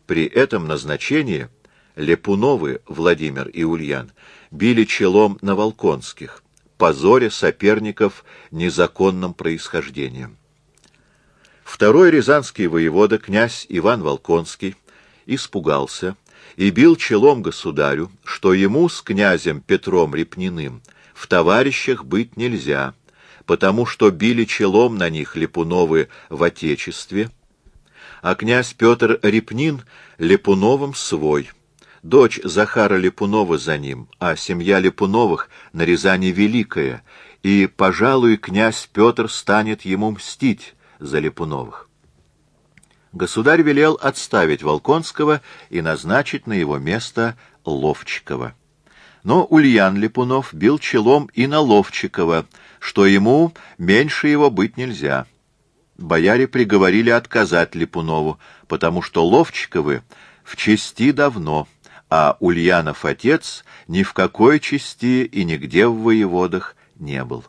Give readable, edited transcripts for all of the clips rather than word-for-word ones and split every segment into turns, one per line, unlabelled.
При этом назначении Липуновы Владимир и Ульян били челом на Волконских, позоря соперников незаконным происхождением. Второй рязанский воевода, князь Иван Волконский, испугался и бил челом государю, что ему с князем Петром Репниным в товарищах быть нельзя, потому что били челом на них Липуновы в отечестве, а князь Петр Репнин Липуновым свой, дочь Захара Липунова за ним, а семья Липуновых на Рязани великая, и, пожалуй, князь Петр станет ему мстить за Липуновых. Государь велел отставить Волконского и назначить на его место Ловчикова. Но Ульян Липунов бил челом и на Ловчикова, что ему меньше его быть нельзя. Бояре приговорили отказать Липунову, потому что Ловчиковы в чести давно, а Ульянов отец ни в какой чести и нигде в воеводах не был.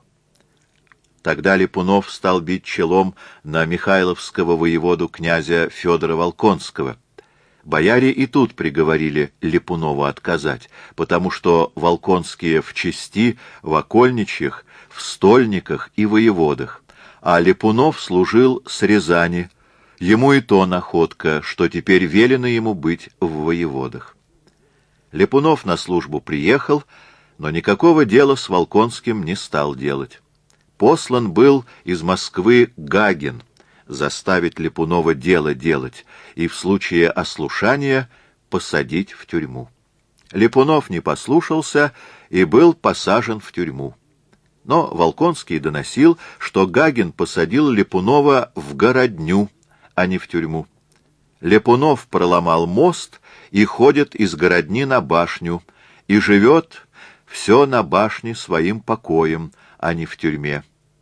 Тогда Липунов стал бить челом на михайловского воеводу князя Федора Волконского. Бояре и тут приговорили Липунову отказать, потому что Волконские в чести, в окольничьих, в стольниках и воеводах, а Липунов служил с Рязани, ему и то находка, что теперь велено ему быть в воеводах. Липунов на службу приехал, но никакого дела с Волконским не стал делать. Послан был из Москвы Гагин заставить Липунова дело делать и в случае ослушания посадить в тюрьму. Липунов не послушался и был посажен в тюрьму. Но Волконский доносил, что Гагин посадил Липунова в городню, а не в тюрьму. Липунов проломал мост и ходит из городни на башню, и живет все на башне своим покоем, а не в тюрьме.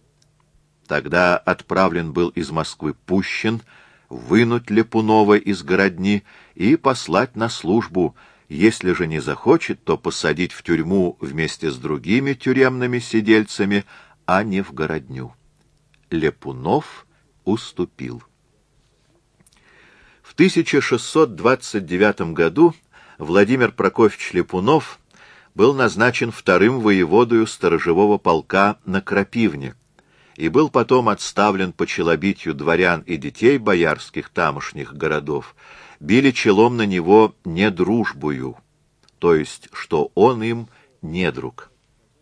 Тогда отправлен был из Москвы Пущин вынуть Липунова из городни и послать на службу. Если же не захочет, то посадить в тюрьму вместе с другими тюремными сидельцами, а не в городню. Липунов уступил. В 1629 году Владимир Прокофьевич Липунов был назначен вторым воеводою сторожевого полка на Крапивне и был потом отставлен по челобитию дворян и детей боярских тамошних городов, били челом на него недружбою, то есть, что он им недруг.